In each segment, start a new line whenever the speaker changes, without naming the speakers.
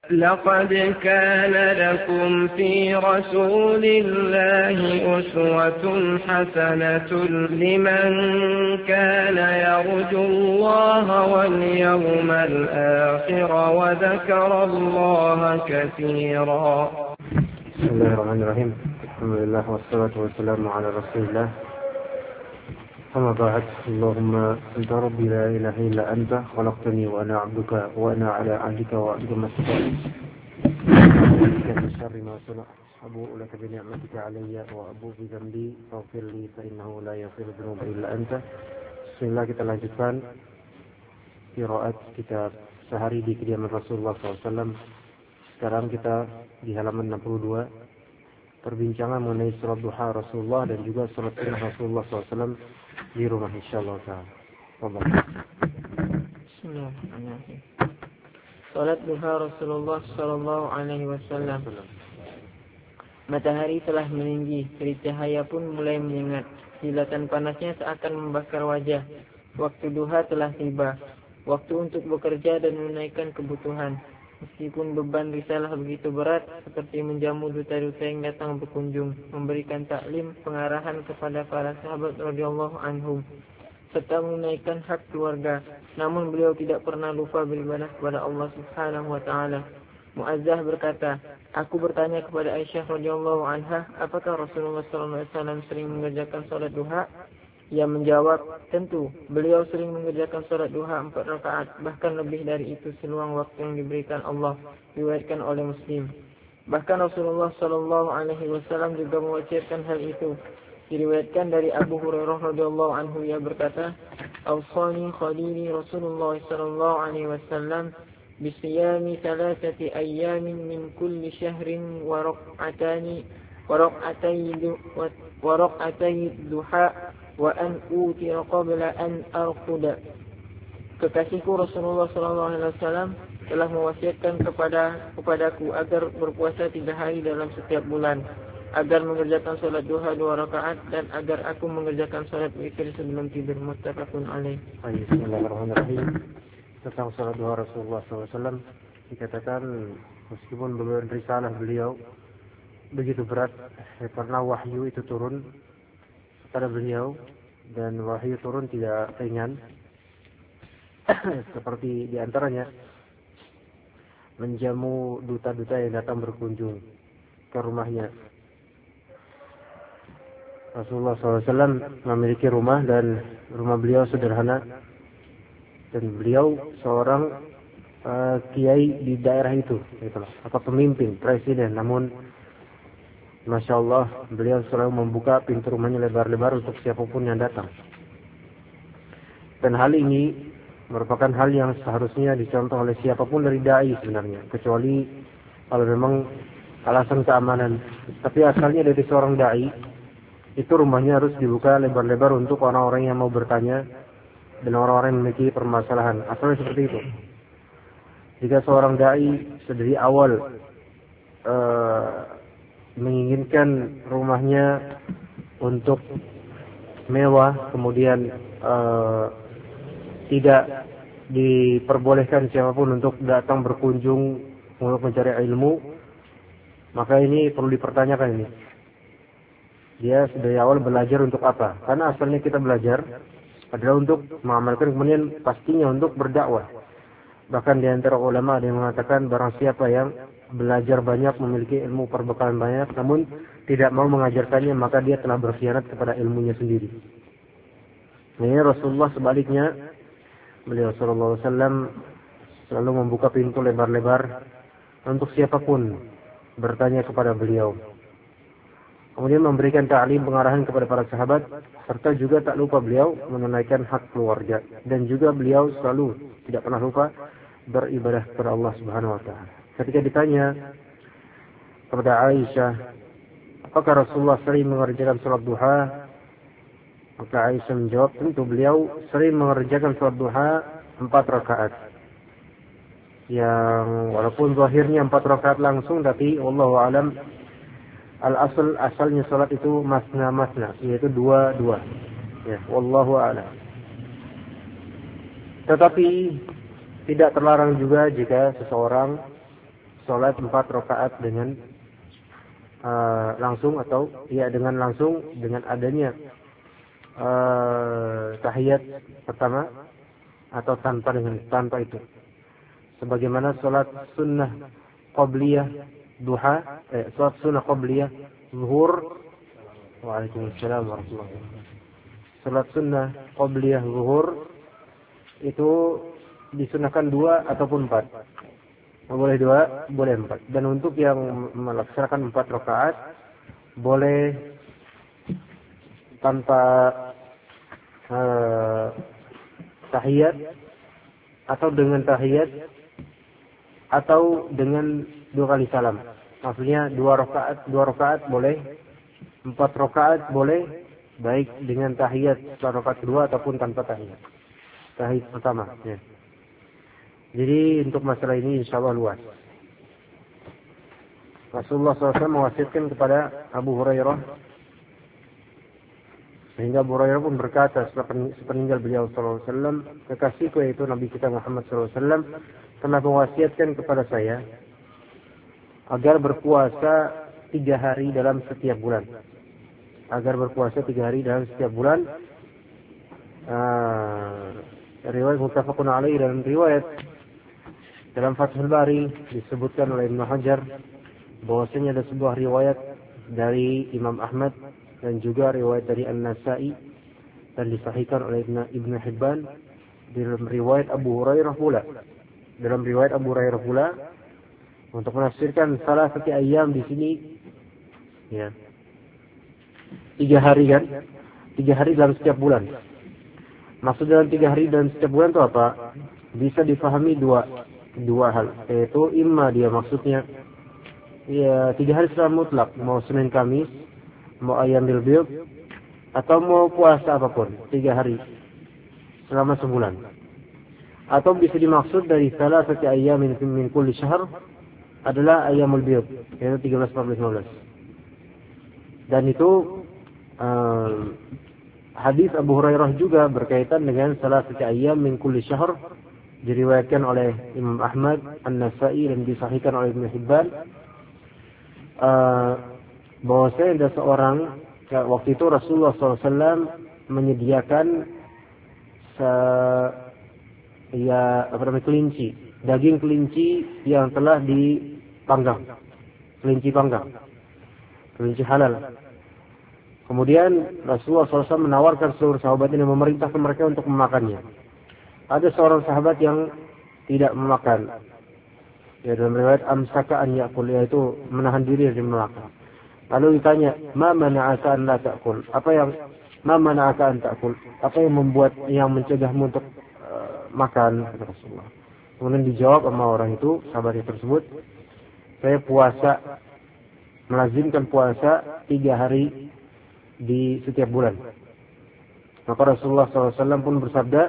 لقد كان لكم في رسول الله أسوة حسنة لمن كان يرجو الله واليوم الآخر وذكر الله كثيرا.
بسم الله الرحمن الرحيم. الحمد لله والصلاة والسلام على رسول الله. أما بعد، اللهم أنت ربي لا إله إلا أنت خلقتني وأنا عبدك وأنا على عهدك وعهدك ما استطعت من شر ما صنعت أبوء لك بنعمتك علي وأبوء بذنبي فاغفر لي فإنه لا يغفر الذنوب إلا أنت. Bismillah, kita lanjutkan qiraat kitab sehari di kediaman Rasulullah SAW. Sekarang kita di halaman 62, perbincangan mengenai surat duha Rasulullah dan juga surat sunnah Rasulullah SAW di rumah, insyaallah ta'ala.
Bismillahirrahmanirrahim. Salat duha Rasulullah sallallahu alaihi wasallam. Matahari telah meninggi, terik cahaya pun mulai menyengat. Kilatan panasnya seakan membakar wajah. Waktu duha telah tiba. Waktu untuk bekerja dan menaikkan kebutuhan. Meskipun beban risalah begitu berat, seperti menjamu duta-duta yang datang berkunjung, memberikan taklim, pengarahan kepada para sahabat radhiyallahu anhum, serta menunaikan hak keluarga. Namun beliau tidak pernah lupa beribadah kepada Allah Subhanahu wa taala. Muazzah berkata, aku bertanya kepada Aisyah radhiyallahu anha, apakah Rasulullah sallallahu alaihi wasallam sering mengerjakan salat duha? Ia menjawab, tentu, beliau sering mengerjakan salat duha 4 rakaat, bahkan lebih dari itu seluang waktu yang diberikan Allah, diriwayatkan oleh Muslim. Bahkan Rasulullah sallallahu alaihi wasallam juga mewajibkan hal itu. Diriwayatkan dari Abu Hurairah radhiyallahu anhu, ia berkata, "Awsani khalili Rasulullah sallallahu alaihi wasallam bisiyami 3 ayyamin min kulli syahrin wa raq'atay duha wa an utira qabla an arquda." Kekasihku Rasulullah sallallahu alaihi wasallam telah mewasiatkan kepadaku agar berpuasa 3 hari dalam setiap bulan, agar mengerjakan salat duha 2 rakaat, dan agar aku mengerjakan salat witir sebelum tidur. Muttafaqun alaih.
Bismillahirrahmanirrahim. Tentang salat duha Rasulullah SAW dikatakan, meskipun beban risalah beliau begitu berat, karena wahyu itu turun kepada beliau, dan wahyu turun tidak ringan, seperti diantaranya menjamu duta-duta yang datang berkunjung ke rumahnya. Rasulullah SAW memiliki rumah, dan rumah beliau sederhana, dan beliau seorang kiai di daerah itu, atau pemimpin, presiden. Namun Masya Allah, beliau selalu membuka pintu rumahnya lebar-lebar untuk siapapun yang datang. Dan hal ini merupakan hal yang seharusnya dicontoh oleh siapapun dari da'i sebenarnya, kecuali kalau memang alasan keamanan. Tapi asalnya dari seorang da'i, itu rumahnya harus dibuka lebar-lebar untuk orang-orang yang mau bertanya dan orang-orang yang memiliki permasalahan. Asalnya seperti itu. Jika seorang da'i dari awal menginginkan rumahnya untuk mewah, kemudian tidak diperbolehkan siapapun untuk datang berkunjung untuk mencari ilmu, maka ini perlu dipertanyakan ini. Dia dari awal belajar untuk apa? Karena asalnya kita belajar adalah untuk mengamalkan, kemudian pastinya untuk berdakwah. Bahkan di antara ulama ada yang mengatakan, barang siapa yang belajar banyak, memiliki ilmu perbekalan banyak, namun tidak mau mengajarkannya, maka dia telah berkhianat kepada ilmunya sendiri. Ini Rasulullah sebaliknya, beliau sallallahu alaihi wasallam selalu membuka pintu lebar-lebar untuk siapapun bertanya kepada beliau. Kemudian memberikan ta'lim, pengarahan kepada para sahabat, serta juga tak lupa beliau menunaikan hak keluarga, dan juga beliau selalu tidak pernah lupa beribadah kepada Allah Subhanahu wa taala. Ketika ditanya kepada Aisyah, apakah Rasulullah sering mengerjakan salat duha? Maka Aisyah menjawab, tentu beliau sering mengerjakan salat duha 4 rakaat. Yang walaupun zahirnya 4 rakaat langsung, tapi wallahu alam asalnya salat itu masna, yaitu 2-2. Ya, wallahu a'lam. Tetapi tidak terlarang juga jika seseorang sholat 4 rakaat dengan langsung atau dengan langsung dengan adanya tahiyat pertama atau tanpa itu. Sebagaimana sholat sunnah qabliyah duha, sholat sunnah qabliyah zuhur. Waalaikumsalam warahmatullahi wabarakatuh. Sholat sunnah qabliyah zuhur itu disunahkan 2 ataupun 4. Boleh 2, boleh 4. Dan untuk yang melaksanakan 4 rakaat boleh tanpa tahiyat atau dengan tahiyat atau dengan 2 kali salam. Maksudnya 2 rakaat boleh, 4 rakaat boleh, baik dengan tahiyat rakaat kedua ataupun tanpa tahiyat. Tahiyat pertama. Ya. Jadi untuk masalah ini insyaallah luas. Rasulullah SAW mewasiatkan kepada Abu Hurairah, sehingga Abu Hurairah pun berkata sepeninggal beliau SAW, kekasihku yaitu Nabi kita Muhammad SAW telah mewasiatkan kepada saya agar berpuasa 3 hari dalam setiap bulan. Agar berpuasa 3 hari dalam setiap bulan. Riwayat muttafaqun alaih dan riwayat dalam Fathul Bari disebutkan oleh Ibnu Hajar bahwasanya ada sebuah riwayat dari Imam Ahmad dan juga riwayat dari An-Nasa'i dan disahihkan oleh Ibnu Hibban dalam riwayat Abu Hurairah pula. Dalam riwayat Abu Hurairah pula untuk menafsirkan salah satu ayam di sini ya. 3 hari kan? 3 hari dalam setiap bulan. Maksud dalam 3 hari dalam setiap bulan itu apa? Bisa difahami dua hal. Yaitu imma dia maksudnya ya 3 hari secara mutlak, mau Senin Kamis, mau Ayyamul Bid, atau mau puasa apapun 3 hari selama sebulan. Atau bisa dimaksud dari salah satu ayyam min kulli syahr adalah Ayyamul Bid, yaitu 13, 14, 15. Dan itu hadis Abu Hurairah juga berkaitan dengan salah satu ayyam min kulli syahr, diriwayatkan oleh Imam Ahmad, An-Nasa'i dan disahihkan oleh Ibnu Hibban. Bahwasanya ada seorang waktu itu Rasulullah SAW menyediakan kelinci, daging kelinci yang telah dipanggang, kelinci panggang, kelinci halal. Kemudian Rasulullah SAW menawarkan seluruh sahabat ini, memerintahkan mereka untuk memakannya. Ada seorang sahabat yang tidak memakan. Ya, dalam riwayat amsaka an ya'kul, yaitu menahan diri dari memakan. Lalu ditanya, "Ma mana'aka an la ta'kul?" Ma mana'aka an ta'kul? Apa yang membuat, yang mencegahmu untuk makan? Kata Rasulullah. Kemudian dijawab sama orang itu, sahabat tersebut, saya puasa, melazimkan puasa 3 hari di setiap bulan. Maka Rasulullah SAW pun bersabda,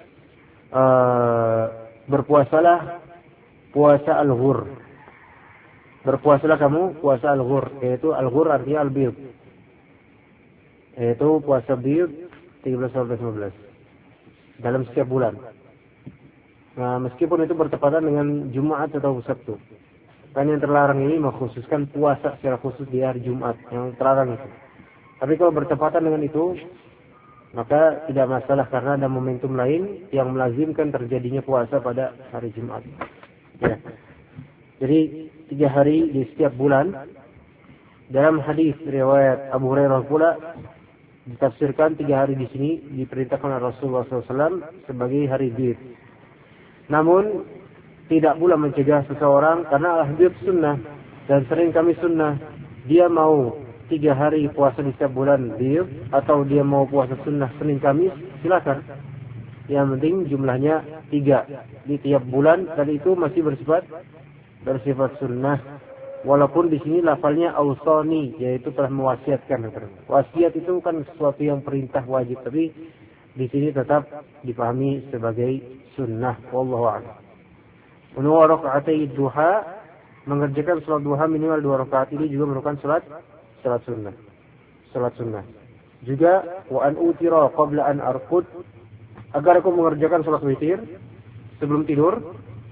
berpuasalah puasa al-ghur. Berpuasalah kamu puasa al-ghur, yaitu al-ghur artinya al-bid, yaitu puasa bid 13, 14, 15 dalam setiap bulan. Nah, meskipun itu bertepatan dengan Jumat atau Sabtu. Kan yang terlarang ini mengkhususkan puasa secara khusus di hari Jumat, yang terlarang itu. Tapi kalau bertepatan dengan itu, maka tidak masalah karena ada momentum lain yang melazimkan terjadinya puasa pada hari Jumat. Ya. Jadi 3 hari di setiap bulan. Dalam hadis riwayat Abu Hurairah pula ditafsirkan 3 hari di sini diperintahkan oleh Rasulullah SAW sebagai hari bid. Namun tidak pula mencegah seseorang karena al-bid sunnah dan sering kami sunnah, dia mau 3 hari puasa di setiap bulan bid atau dia mau puasa sunnah Senin Kamis, silakan. Yang penting jumlahnya 3 di tiap bulan dan itu masih bersifat sunnah. Walaupun di sini lafalnya ausani, yaitu telah mewasiatkan. Wasiat itu kan sesuatu yang perintah wajib, tapi di sini tetap dipahami sebagai sunnah. Wallahu a'lam. Wa raka'atai duha, mengerjakan salat duha minimal 2 rakaat ini juga merupakan salat sunnah. Salat sunnah. Juga wa an utira qabla an arqud, agar aku mengerjakan salat witir sebelum tidur.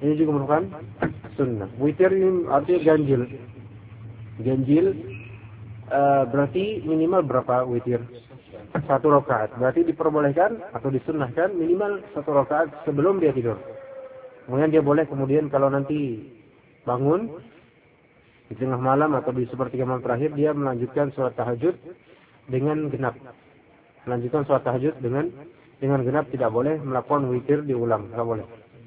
Ini juga merupakan sunnah. Witir ini artinya ganjil. Ganjil berarti minimal berapa witir? 1 rakaat. Berarti diperbolehkan atau disunnahkan minimal 1 rakaat sebelum dia tidur. Kemudian dia boleh kalau nanti bangun di tengah malam atau di sepertiga malam terakhir, dia melanjutkan sholat tahajud dengan genap. Melanjutkan sholat tahajud dengan genap, tidak boleh melakukan witir diulang, nggak boleh.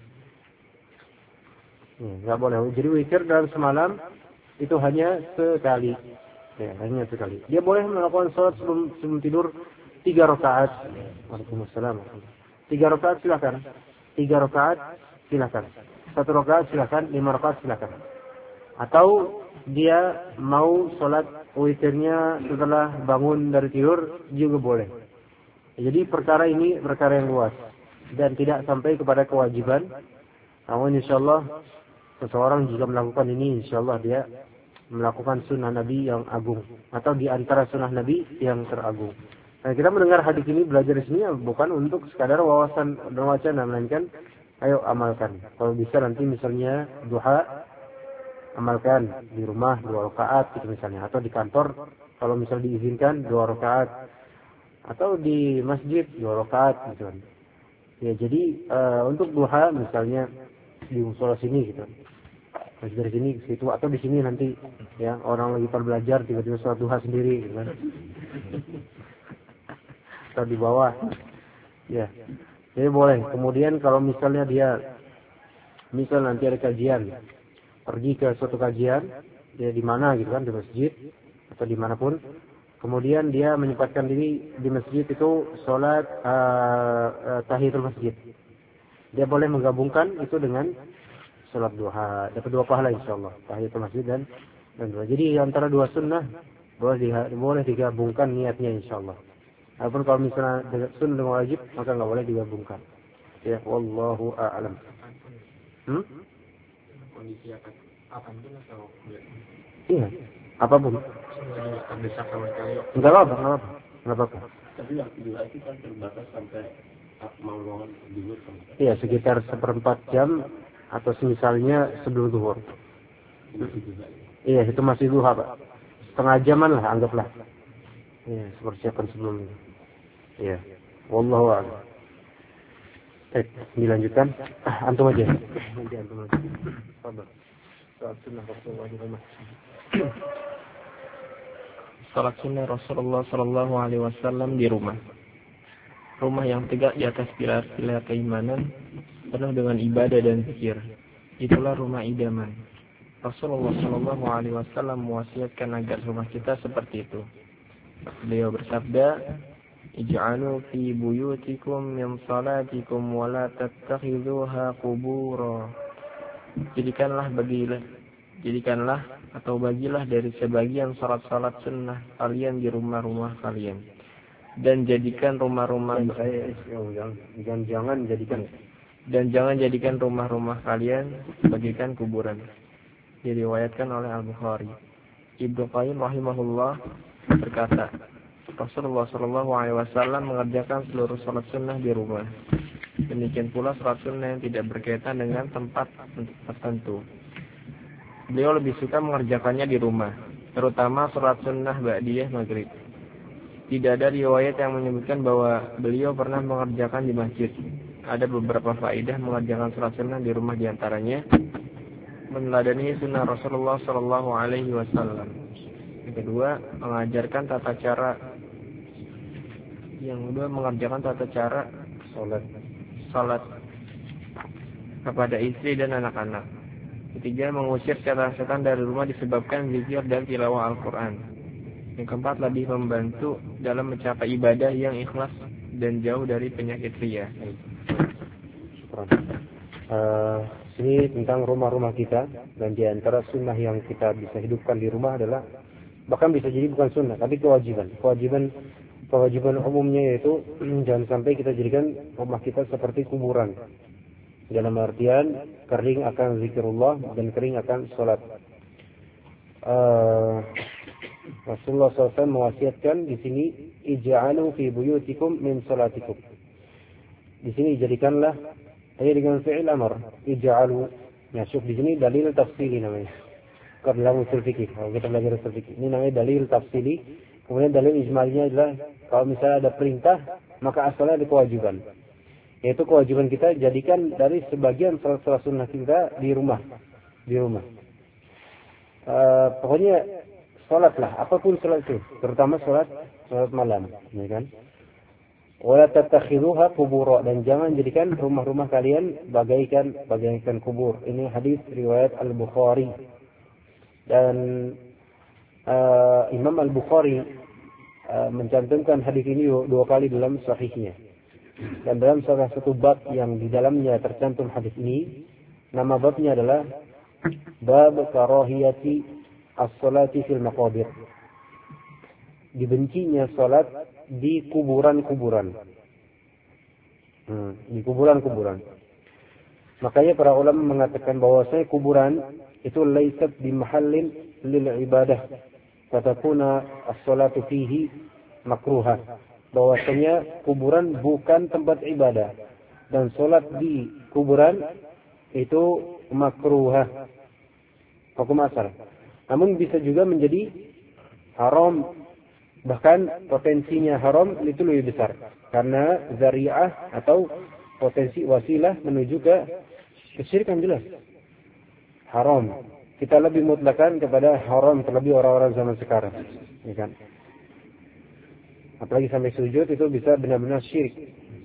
Nggak boleh. Jadi witir dalam semalam itu hanya sekali. Ya, hanya sekali. Dia boleh melakukan sholat sebelum tidur 3 rakaat. Waalaikumsalam. 3 rakaat silakan. 3 rakaat silakan. 1 rakaat silakan. 5 rakaat silakan. Atau dia mau sholat witirnya setelah bangun dari tidur juga boleh. Jadi perkara ini perkara yang luas dan tidak sampai kepada kewajiban. Namun insyaallah seseorang jika melakukan ini, insyaallah dia melakukan sunnah Nabi yang agung atau di antara sunnah Nabi yang teragung. Nah, kita mendengar hadis ini, belajar di sini bukan untuk sekadar wawasan dan wacana, melainkan ayo amalkan. Kalau bisa nanti misalnya duha, amalkan di rumah 2 rakaat gitu misalnya, atau di kantor kalau misal diizinkan 2 rakaat, atau di masjid 2 rakaat gitu. Ya, jadi untuk duha misalnya di musola sini gitu. Masjid dari sini ke situ, atau di sini nanti ya orang lagi pada belajar tiba-tiba sholat duha sendiri gitu kan. Atau di bawah. Ya. Jadi boleh. Kemudian kalau misalnya misal nanti ada kajian, pergi ke suatu kajian, dia di mana gitu kan, di masjid atau dimanapun, kemudian dia menyempatkan diri di masjid itu sholat tahiyatul masjid. Dia boleh menggabungkan itu dengan sholat duha, dapat 2 pahala insyaallah, tahiyatul masjid dan duha. Jadi antara 2 sunnah boleh digabungkan niatnya insyaallah. Adapun kalau misalnya sunnah dengan wajib, maka nggak boleh digabungkan. Ya, wallahu a'lam.
Kondisi akan pun atau
Iya, apapun.
terdesak sama sekali.
Enggak apa-apa.
Tapi waktu duha itu kan terbatas sampai mau bangun dulu.
Iya, sekitar 1/4 jam atau misalnya sebelum zuhur. Iya, itu masih duha, Pak. Setengah jaman lah anggaplah. Iya, persiapan sebelumnya. Iya. Wallahu a'lam. Dilanjutkan. Antum aja. Nanti antum aja. Sabar. Salat sunnah Rasulullah di rumah.
Salat sunnah Rasulullah sallallahu alaihi wasallam di rumah. Rumah yang tegak di atas pilar-pilar keimanan, penuh dengan ibadah dan zikir. Itulah rumah idaman. Rasulullah sallallahu alaihi wasallam mewasiatkan agar rumah kita seperti itu. Beliau bersabda, "Ij'alu fi buyutikum min salatikum wa la tattakhidhuha qubura." Bagilah dari sebagian salat-salat sunnah kalian di rumah-rumah kalian, dan jadikan jangan jadikan rumah-rumah kalian bagikan kuburan. Diriwayatkan oleh Al-Bukhari. Ibnu Qayyim rahimahullah berkata, Rasulullah sallallahu alaihi wasallam mengerjakan seluruh salat sunnah di rumah. Demikian pula salat sunnah yang tidak berkaitan dengan tempat tertentu. Beliau lebih suka mengerjakannya di rumah, terutama salat sunnah ba'diyah maghrib. Tidak ada riwayat yang menyebutkan bahwa beliau pernah mengerjakan di masjid. Ada beberapa faedah mengerjakan salat sunnah di rumah, diantaranya meneladani sunnah Rasulullah sallallahu alaihi wasallam. Yang kedua, mengerjakan tata cara salat kepada istri dan anak-anak. Ketiga, mengusir setan-setan dari rumah disebabkan zikir dan tilawah Al-Quran. Yang keempat, lebih membantu dalam mencapai ibadah yang ikhlas dan jauh dari penyakit riya.
Sini tentang rumah-rumah kita, dan di antara sunnah yang kita bisa hidupkan di rumah adalah, bahkan bisa jadi bukan sunnah, tapi kewajiban umumnya, yaitu jangan sampai kita jadikan rumah kita seperti kuburan. Dalam artian kering akan zikirullah dan kering akan sholat. Rasulullah SAW mewasiatkan di sini, ij'alu fi buyutikum min salatikum. Di sini jadikanlah, dengan fi'il amr, ij'alu, Ya, syuf di sini dalil tafsili namanya. Kalau dalam usul fikih, kalau kita belajar usul fikih, ini namanya dalil tafsili. Kemudian dalil ijmalnya adalah kalau misalnya ada perintah, maka asalnya ada kewajiban. Yaitu kewajiban kita jadikan dari sebagian salat sunnah kita di rumah. Pokoknya salatlah, apapun salat itu, terutama salat malam, ya kan? Wala tattakhiduha qubura, dan jangan jadikan rumah-rumah kalian bagaikan kubur. Ini hadis riwayat Al-Bukhari. Dan Imam Al-Bukhari mencantumkan hadis ini 2 kali dalam sahihnya. Dan dalam salah satu bab yang di dalamnya tercantum hadis ini, nama babnya adalah bab karahiyati as-salati fil maqabir. Dibencinya salat di kuburan-kuburan. Di kuburan-kuburan. Makanya para ulama mengatakan bahwasanya kuburan itu laisat bi mahallin lil ibadah, fatakuna as-salatu fihi makruha. Bahwasanya kuburan bukan tempat ibadah dan salat di kuburan itu makruha, hukum asal. Namun bisa juga menjadi haram, bahkan potensinya haram itu lebih besar karena zari'ah atau potensi wasilah menuju ke kesyirikan jelas. Haram. Kita lebih mutlakan kepada haram terlebih orang-orang zaman sekarang, ya kan? Apalagi sampai sujud itu bisa benar-benar syirik.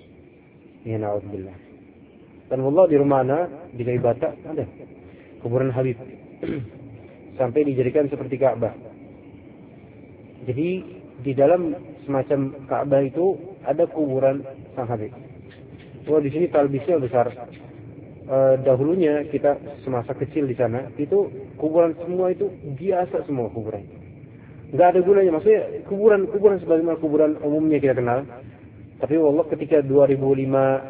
Ya na'udzubillah. Dan wallah di rumah di Kaibata ada kuburan Habib. Sampai dijadikan seperti Ka'bah. Jadi di dalam semacam Ka'bah itu ada kuburan Sang Habib. Wah, di sini talbisnya besar. Dahulunya kita semasa kecil di sana itu kuburan semua itu biasa semua kuburan. Nggak ada gunanya, maksudnya kuburan sebagaimana kuburan umumnya kita kenal. Tapi wallah ketika 2005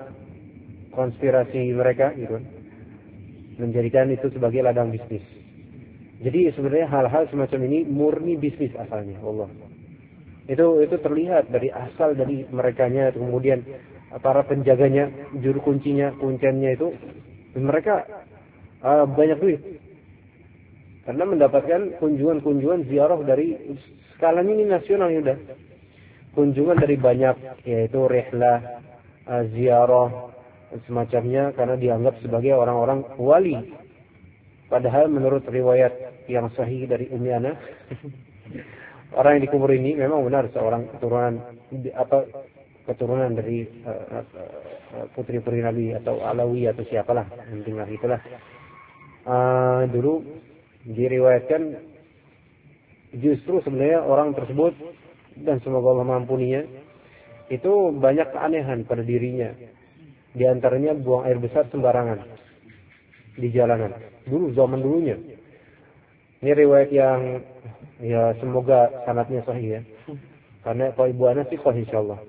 konspirasi mereka gitu menjadikan itu sebagai ladang bisnis. Jadi sebenarnya hal-hal semacam ini murni bisnis asalnya, wallah. Itu terlihat dari asal dari merekanya, kemudian para penjaganya, juru kunciannya itu mereka banyak duit. Karena mendapatkan kunjungan ziarah dari skalanya ini nasional ya udah. Kunjungan dari banyak, yaitu rihlah, ziarah semacamnya, karena dianggap sebagai orang-orang wali. Padahal menurut riwayat yang sahih dari Ummi Ana, orang yang dikubur ini memang benar seorang keturunan dari putri-putri Nabi atau Alawi atau siapalah, intinya itulah. Dulu diriwayatkan justru sebenarnya orang tersebut, dan semoga Allah mengampuninya, itu banyak keanehan pada dirinya. Di antaranya buang air besar sembarangan di jalanan. Dulu zaman dulunya. Ini riwayat yang ya semoga sanadnya sahih ya. Karena kalau Ibu Ana sih sahih insyaallah.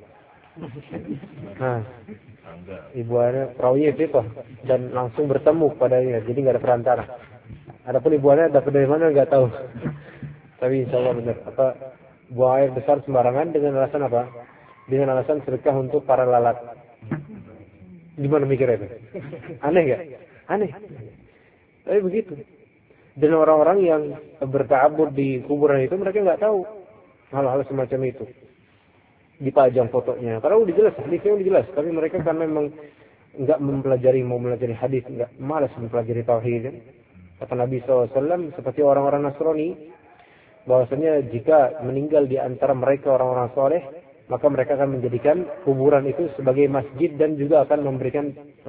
Nah, Ibu Ana perawinya itu dan langsung bertemu padanya, jadi nggak ada perantara. Adapun Ibu Ana dapat dari mana nggak tahu. Tapi insyaallah benar. Buang air besar sembarangan dengan alasan apa? Dengan alasan sedekah untuk para lalat. Gimana mikirnya itu? Aneh nggak? Aneh. Tapi begitu. Dan orang-orang yang berta'abbud di kuburan itu mereka nggak tahu hal-hal semacam itu. Dipajang fotonya. Karena udah jelas, hadisnya udah jelas. Tapi mereka kan memang nggak mau mempelajari hadis, nggak malas mempelajari tauhid. Kata Nabi SAW seperti orang-orang Nasrani, bahwasanya jika meninggal di antara mereka orang-orang soleh, maka mereka akan menjadikan kuburan itu sebagai masjid dan juga akan memberikan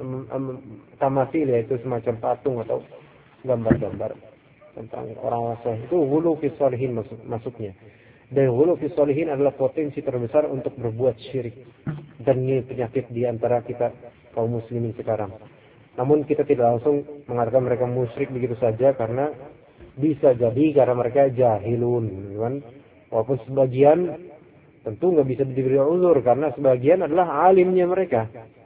tamasil, yaitu semacam patung atau gambar-gambar tentang orang-orang soleh. Itu ghulu fi sholihin masuknya. Dan ghulu fi sholihin adalah potensi terbesar untuk berbuat syirik. Dan ini penyakit di antara kita kaum muslimin sekarang. Namun kita tidak langsung mengatakan mereka musyrik begitu saja, karena bisa jadi karena mereka jahilun, kan? Walaupun sebagian tentu nggak bisa diberi uzur karena sebagian adalah alimnya mereka.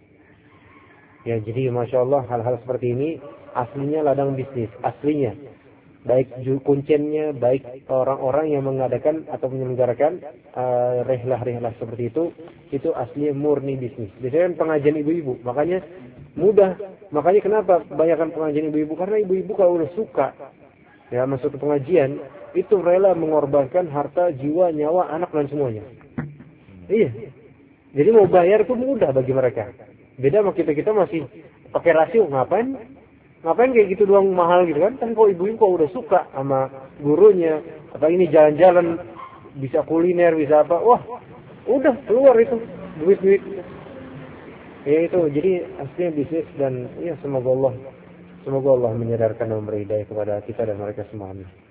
Ya, jadi masya Allah hal-hal seperti ini aslinya ladang bisnis, aslinya. Baik kuncinya, baik orang-orang yang mengadakan atau menyelenggarakan rehlah-rehlah seperti itu aslinya murni bisnis. Biasanya kan pengajian ibu-ibu, makanya Mudah. Makanya kenapa banyakkan pengajian ibu-ibu? Karena ibu-ibu kalau udah suka ya masuk ke pengajian, itu rela mengorbankan harta, jiwa, nyawa, anak dan semuanya. Iya. Jadi mau bayar itu mudah bagi mereka. Beda sama kita masih pakai rasio, ngapain kayak gitu doang mahal gitu kan? Kan kalau ibu-ibu kok udah suka sama gurunya, atau ini jalan-jalan bisa kuliner, bisa apa, wah udah keluar itu duit-duit. Ya itu, jadi aslinya bisnis dan ya semoga Allah menyadarkan dan memberi hidayah kepada kita dan mereka semua.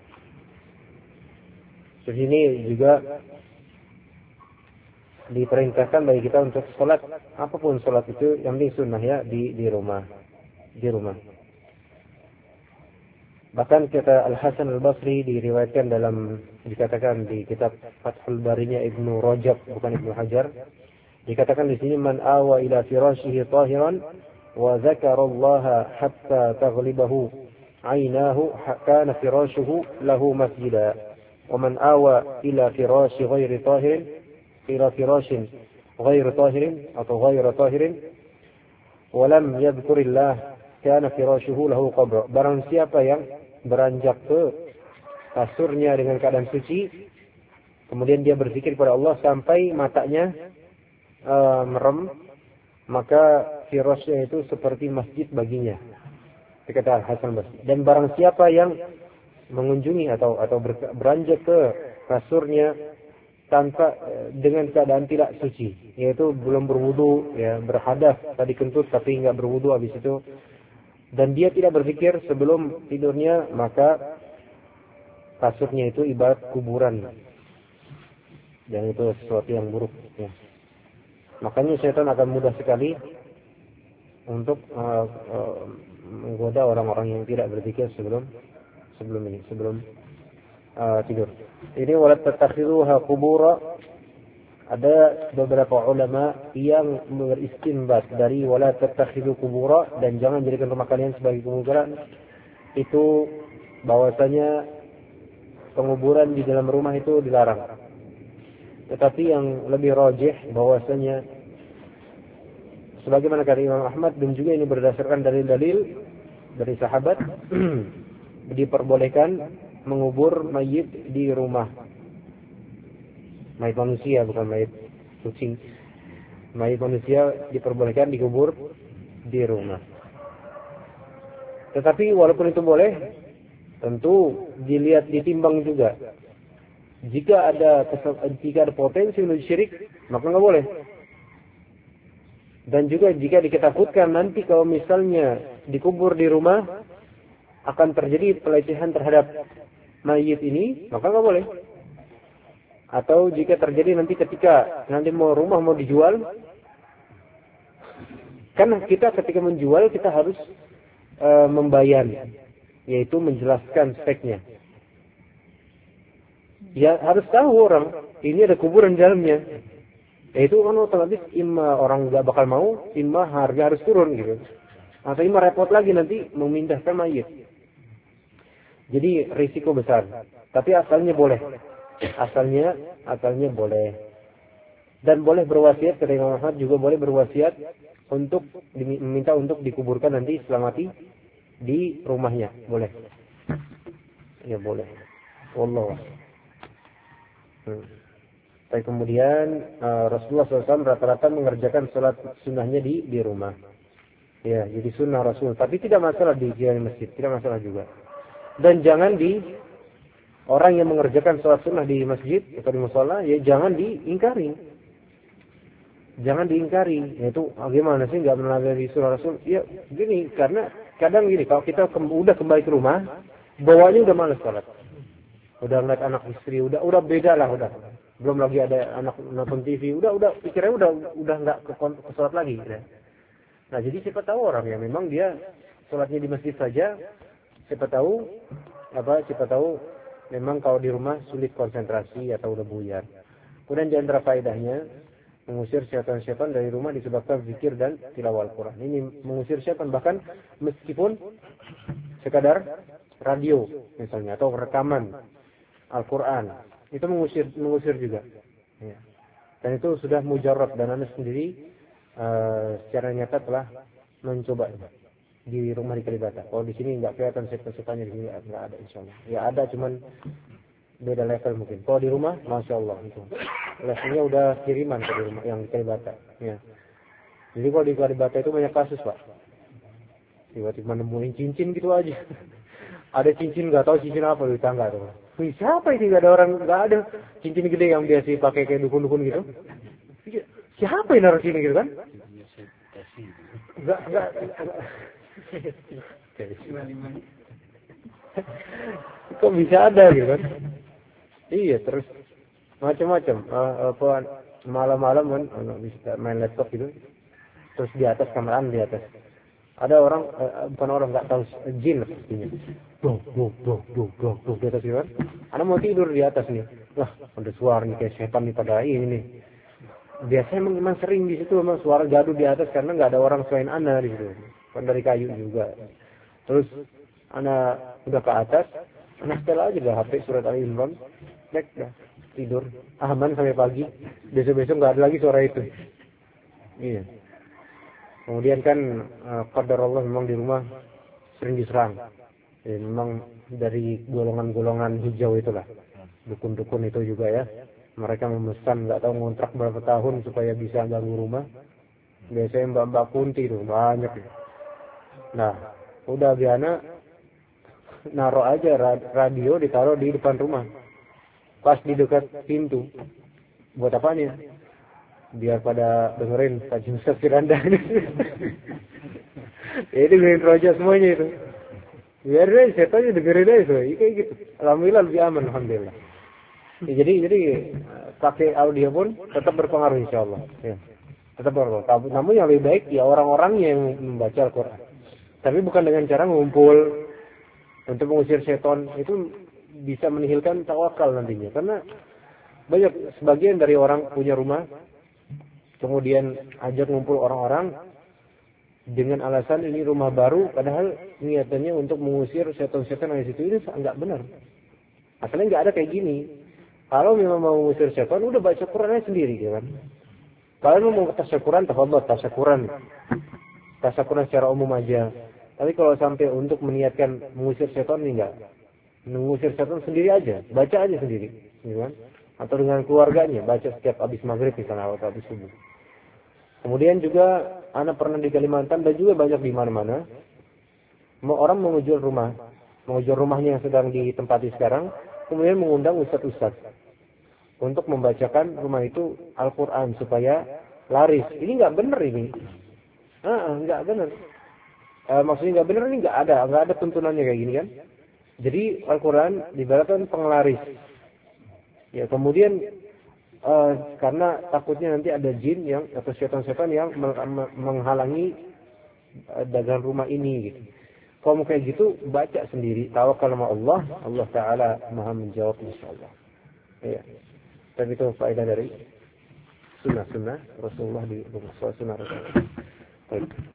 Terus ini juga diperintahkan bagi kita untuk sholat, apapun sholat itu yang penting sunnah ya di rumah. Bahkan kata Al-Hasan Al-Basri diriwayatkan dikatakan di kitab Fathul Barinya Ibnu Rajab, bukan Ibnu Hajar. Dikatakan di sini man awa ila firashihi tahiran wa dzakarallaha hatta taghlibahu aynahu kana firashuhu lahu masjida. Wa man awa ila firashi ghairi tahirin ila firashin ghairi tahirin atau ghairi tahirin wa lam yadhkurillah kana firashuhu lahu qabr. Barang siapa yang beranjak ke kasurnya dengan keadaan suci, kemudian dia berzikir kepada Allah sampai matanya merem, maka firasnya itu seperti masjid baginya. Kata Hasan Basri. Dan barang siapa yang mengunjungi atau beranjak ke kasurnya tanpa dengan keadaan tidak suci, yaitu belum berwudu, ya berhadas tadi kentut tapi enggak berwudu habis itu, dan dia tidak berzikir sebelum tidurnya, maka kasurnya itu ibarat kuburan. Dan itu sesuatu yang buruk. Ya. Makanya syaitan akan mudah sekali untuk menggoda orang-orang yang tidak berzikir sebelum tidur. Ini walat tattakhiduha qubura. Ada beberapa ulama yang beristinbat dari wala tattakhidhu qubura, dan jangan jadikan rumah kalian sebagai kuburan. Itu bahwasanya penguburan di dalam rumah itu dilarang. Tetapi yang lebih rajih bahwasanya sebagaimana kata Imam Ahmad, dan juga ini berdasarkan dalil-dalil dari sahabat, diperbolehkan mengubur mayit di rumah. Mayit manusia, bukan mayit kucing. Mayit manusia diperbolehkan dikubur di rumah. Tetapi walaupun itu boleh, tentu ditimbang juga. Jika ada potensi menuju syirik, maka nggak boleh. Dan juga jika diketakutkan nanti kalau misalnya dikubur di rumah akan terjadi pelecehan terhadap mayit ini, maka nggak boleh. Atau jika terjadi nanti ketika nanti rumah mau dijual, kan kita ketika menjual kita harus membayar, yaitu menjelaskan speknya. Ya harus tahu orang ini ada kuburan di dalamnya. Yaitu kan otomatis imma orang nggak bakal mau, imma harga harus turun gitu. Atau imma repot lagi nanti memindahkan mayit. Jadi risiko besar. Tapi asalnya boleh. Asalnya boleh. Dan boleh berwasiat, kata Imam Ahmad juga boleh berwasiat untuk meminta untuk dikuburkan nanti setelah mati di rumahnya. Boleh. Ya boleh. Wallahu a'lam. Tapi kemudian Rasulullah SAW rata-rata mengerjakan sholat sunnahnya di rumah. Ya, jadi sunnah Rasul. Tapi tidak masalah di masjid, tidak masalah juga. Dan jangan orang yang mengerjakan sholat sunnah di masjid atau di mushola, ya jangan diingkari. Jangan diingkari. Yaitu gimana sih nggak menagari sunnah Rasul? Ya gini, karena kadang gini, kalau kita udah kembali ke rumah, bawaannya udah malas sholat. Udah ngeliat anak istri, udah beda lah, udah. Belum lagi ada anak nonton TV, udah pikirannya udah nggak ke sholat lagi. Ya. Nah jadi siapa tahu orang yang memang dia sholatnya di masjid saja, siapa tahu memang kalau di rumah sulit konsentrasi atau udah buyar. Kemudian di antara faedahnya mengusir syaitan-syaitan dari rumah disebabkan zikir dan tilawah Al-Quran. Ini mengusir syaitan bahkan meskipun sekadar radio misalnya atau rekaman Al-Quran itu mengusir juga. Ya. Dan itu sudah mujarrab, dan Anda sendiri secara nyata telah mencoba di rumah di Kalibata. Kalau di sini nggak kelihatan setan-setannya, di sini nggak ada insyaallah. Ya ada, cuman beda level mungkin. Kalau di rumah, masya Allah itu levelnya udah kiriman ke di rumah yang di Kalibata. Ya. Jadi kalau di Kalibata itu banyak kasus Pak. Tiba-tiba nemuin cincin gitu aja. Ada cincin nggak tahu cincin apa di tangga tuh. Wih, siapa ini? Nggak ada orang, nggak ada cincin gede yang biasa pakai kayak dukun-dukun gitu. Siapa yang naruh sini gitu kan? Enggak. Kok bisa ada gitu kan? Iya, terus macam-macam. Malam-malam kan bisa main laptop gitu. Terus di atas kameraan di atas. Ada orang, bukan orang, nggak tahu, jin pastinya. Di atas gitu kan. Anak mau tidur di atas nih. Lah, ada suara nih kayak setan nih pada ini nih. Biasanya memang sering di situ memang suara gaduh di atas karena nggak ada orang selain Ana di situ. Kan dari kayu juga. Terus Ana udah ke atas, Ana setel aja dah HP surat Ali Imran, dah tidur, aman sampai pagi. Besok-besok nggak ada lagi suara itu. Iya. Kemudian kan qadar Allah memang di rumah sering diserang. Ya, memang dari golongan-golongan hijau itulah. Dukun-dukun itu juga ya. Mereka memesan nggak tahu ngontrak berapa tahun supaya bisa ganggu rumah. Biasanya mbak-mbak kunti itu banyak. Nah, udah biasa naruh aja radio ditaruh di depan rumah. Pas di dekat pintu. Buat apanya? Biar pada dengerin kajian Ustaz Firanda. Itu dengerin roja semuanya itu. Biar deh setannya dengerin aja kayak gitu. Alhamdulillah lebih aman, alhamdulillah. Ya, jadi pakai audio pun tetap berpengaruh insyaallah. Ya. Tetap berpengaruh. Namun yang lebih baik ya orang-orangnya yang membaca Al-Qur'an. Tapi bukan dengan cara ngumpul untuk mengusir setan. Itu bisa menihilkan tawakal nantinya. Karena banyak sebagian dari orang punya rumah kemudian ajak ngumpul orang-orang dengan alasan ini rumah baru, padahal niatannya untuk mengusir setan-setan yang di situ. Itu enggak benar. Asalnya enggak ada kayak gini. Kalau memang mau mengusir setan, udah baca Qurannya sendiri, kan? Kalau mau tasyakuran, tafadhol tasyakuran. Tasyakuran secara umum aja. Tapi kalau sampai untuk meniatkan mengusir setan, ini enggak. Mengusir setan sendiri aja, baca aja sendiri, kan? Atau dengan keluarganya, baca setiap habis maghrib misalnya atau habis subuh. Kemudian juga anak pernah di Kalimantan dan juga banyak di mana-mana. Orang mau jual rumahnya yang sedang ditempati sekarang, kemudian mengundang ustadz-ustadz untuk membacakan rumah itu Al-Quran supaya laris. Ini nggak benar ini. Nggak benar. Maksudnya nggak benar ini nggak ada tuntunannya kayak gini kan. Jadi Al-Quran dibacakan penglaris. Ya kemudian karena takutnya nanti ada jin yang atau setan-setan yang menghalangi dagang rumah ini gitu. Kalau mau kayak gitu baca sendiri, tawakal sama Allah, Allah Taala Maha menjawab insyaallah. Iya. Dan itu faedah dari sunnah Rasulullah di sunnah Rasulullah. Baik.